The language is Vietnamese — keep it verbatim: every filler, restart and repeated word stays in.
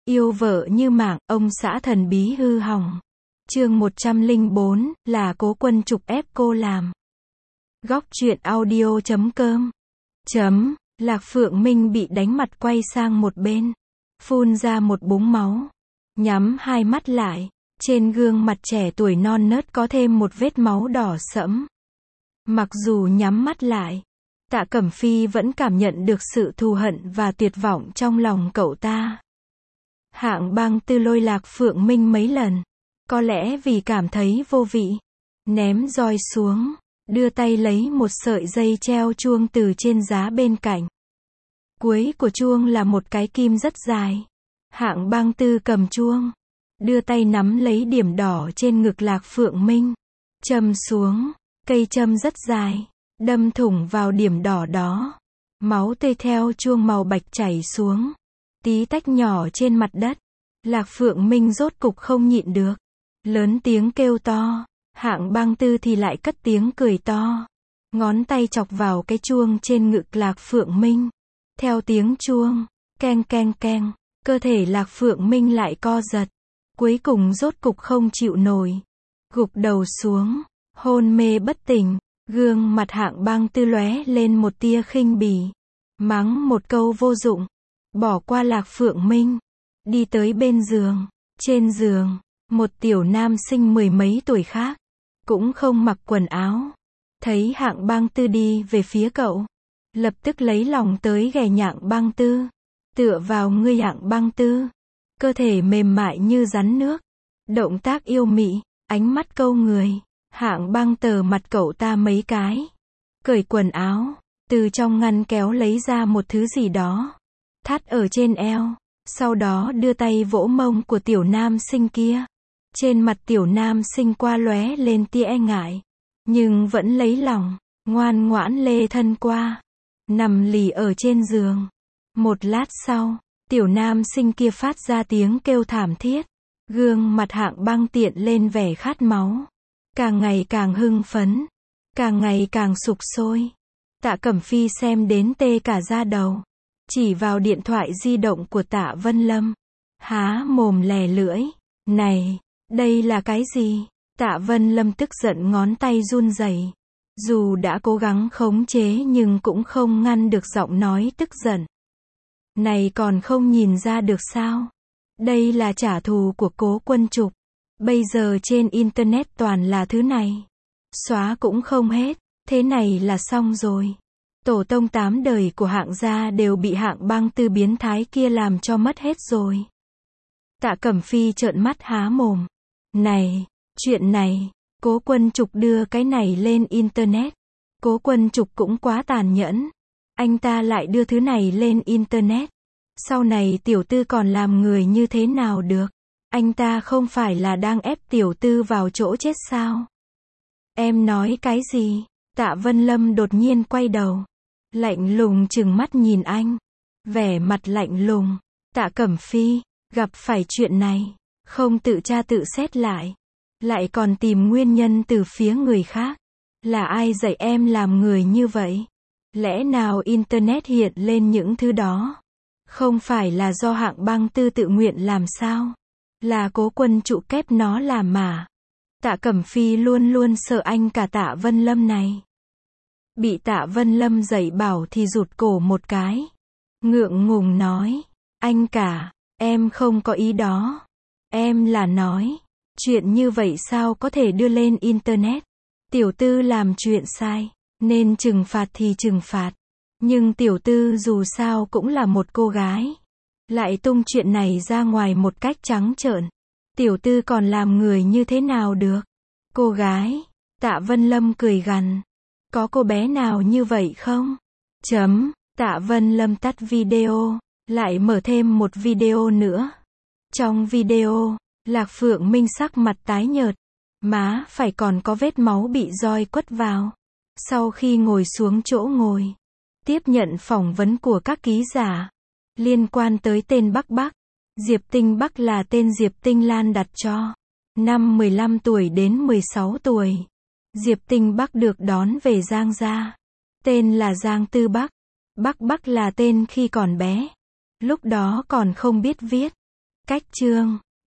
Yêu vợ như mạng, ông xã thần bí hư hỏng. Chương một trăm lẻ bốn, là Cố Quân Trục ép cô làm. Góc truyện audio chấm com. Chấm, Lạc Phượng Minh bị đánh mặt quay sang một bên. Phun ra một búng máu. Nhắm hai mắt lại. Trên gương mặt trẻ tuổi non nớt có thêm một vết máu đỏ sẫm. Mặc dù nhắm mắt lại, Tạ Cẩm Phi vẫn cảm nhận được sự thù hận và tuyệt vọng trong lòng cậu ta. Hạng Băng Tư lôi Lạc Phượng Minh mấy lần. Có lẽ vì cảm thấy vô vị. Ném roi xuống. Đưa tay lấy một sợi dây treo chuông từ trên giá bên cạnh. Cuối của chuông là một cái kim rất dài. Hạng Băng Tư cầm chuông. Đưa tay nắm lấy điểm đỏ trên ngực Lạc Phượng Minh. Châm xuống. Cây châm rất dài. Đâm thủng vào điểm đỏ đó. Máu tươi theo chuông màu bạch chảy xuống. Tí tách nhỏ trên mặt đất. Lạc Phượng Minh rốt cục không nhịn được. Lớn tiếng kêu to. Hạng Băng Tư thì lại cất tiếng cười to. Ngón tay chọc vào cái chuông trên ngực Lạc Phượng Minh. Theo tiếng chuông, keng keng keng, cơ thể Lạc Phượng Minh lại co giật. Cuối cùng rốt cục không chịu nổi. Gục đầu xuống, hôn mê bất tỉnh. Gương mặt Hạng Băng Tư lóe lên một tia khinh bỉ. Mắng một câu vô dụng. Bỏ qua Lạc Phượng Minh. Đi tới bên giường. Trên giường, một tiểu nam sinh mười mấy tuổi khác. Cũng không mặc quần áo. Thấy Hạng Băng Tư đi về phía cậu. Lập tức lấy lòng tới ghè Hạng Băng Tư. Tựa vào người Hạng Băng Tư. Cơ thể mềm mại như rắn nước. Động tác yêu mị, ánh mắt câu người. Hạng Băng tờ mặt cậu ta mấy cái. Cởi quần áo. Từ trong ngăn kéo lấy ra một thứ gì đó. Thắt ở trên eo. Sau đó đưa tay vỗ mông của tiểu nam sinh kia. Trên mặt tiểu nam sinh qua lóe lên tia e ngại. Nhưng vẫn lấy lòng. Ngoan ngoãn lê thân qua. Nằm lì ở trên giường. Một lát sau, tiểu nam sinh kia phát ra tiếng kêu thảm thiết. Gương mặt Hạng Băng tiện lên vẻ khát máu. Càng ngày càng hưng phấn. Càng ngày càng sục sôi. Tạ Cẩm Phi xem đến tê cả da đầu. Chỉ vào điện thoại di động của Tạ Vân Lâm. Há mồm lè lưỡi. Này, đây là cái gì? Tạ Vân Lâm tức giận ngón tay run rẩy. Dù đã cố gắng khống chế nhưng cũng không ngăn được giọng nói tức giận. Này còn không nhìn ra được sao? Đây là trả thù của Cố Quân Trục. Bây giờ trên internet toàn là thứ này. Xóa cũng không hết. Thế này là xong rồi. Tổ tông tám đời của Hạng gia đều bị Hạng Băng Tư biến thái kia làm cho mất hết rồi. Tạ Cẩm Phi trợn mắt há mồm. Này, chuyện này, Cố Quân Trục đưa cái này lên internet. Cố Quân Trục cũng quá tàn nhẫn. Anh ta lại đưa thứ này lên internet. Sau này tiểu tư còn làm người như thế nào được? Anh ta không phải là đang ép tiểu tư vào chỗ chết sao? Em nói cái gì? Tạ Vân Lâm đột nhiên quay đầu. Lạnh lùng trừng mắt nhìn anh. Vẻ mặt lạnh lùng. Tạ Cẩm Phi, gặp phải chuyện này, không tự tra tự xét lại. Lại còn tìm nguyên nhân từ phía người khác. Là ai dạy em làm người như vậy? Lẽ nào internet hiện lên những thứ đó? Không phải là do Hạng Băng Tư tự nguyện làm sao? Là Cố Quân Trục kép nó làm mà. Tạ Cẩm Phi luôn luôn sợ anh cả Tạ Vân Lâm này. Bị Tạ Vân Lâm dạy bảo thì rụt cổ một cái. Ngượng ngùng nói. Anh cả, em không có ý đó. Em là nói. Chuyện như vậy sao có thể đưa lên internet? Tiểu tư làm chuyện sai. Nên trừng phạt thì trừng phạt. Nhưng tiểu tư dù sao cũng là một cô gái. Lại tung chuyện này ra ngoài một cách trắng trợn. Tiểu tư còn làm người như thế nào được? Cô gái. Tạ Vân Lâm cười gằn. Có cô bé nào như vậy không? Chấm. Tạ Vân Lâm tắt video. Lại mở thêm một video nữa. Trong video, Lạc Phượng Minh sắc mặt tái nhợt. Má phải còn có vết máu bị roi quất vào. Sau khi ngồi xuống chỗ ngồi. Tiếp nhận phỏng vấn của các ký giả. Liên quan tới tên Bắc Bắc. Diệp Tinh Bắc là tên Diệp Tinh Lan đặt cho. Năm mười lăm tuổi đến mười sáu tuổi. Diệp Tinh Bắc được đón về Giang gia. Tên là Giang Tư Bắc. Bắc Bắc là tên khi còn bé. Lúc đó còn không biết viết. Cách chương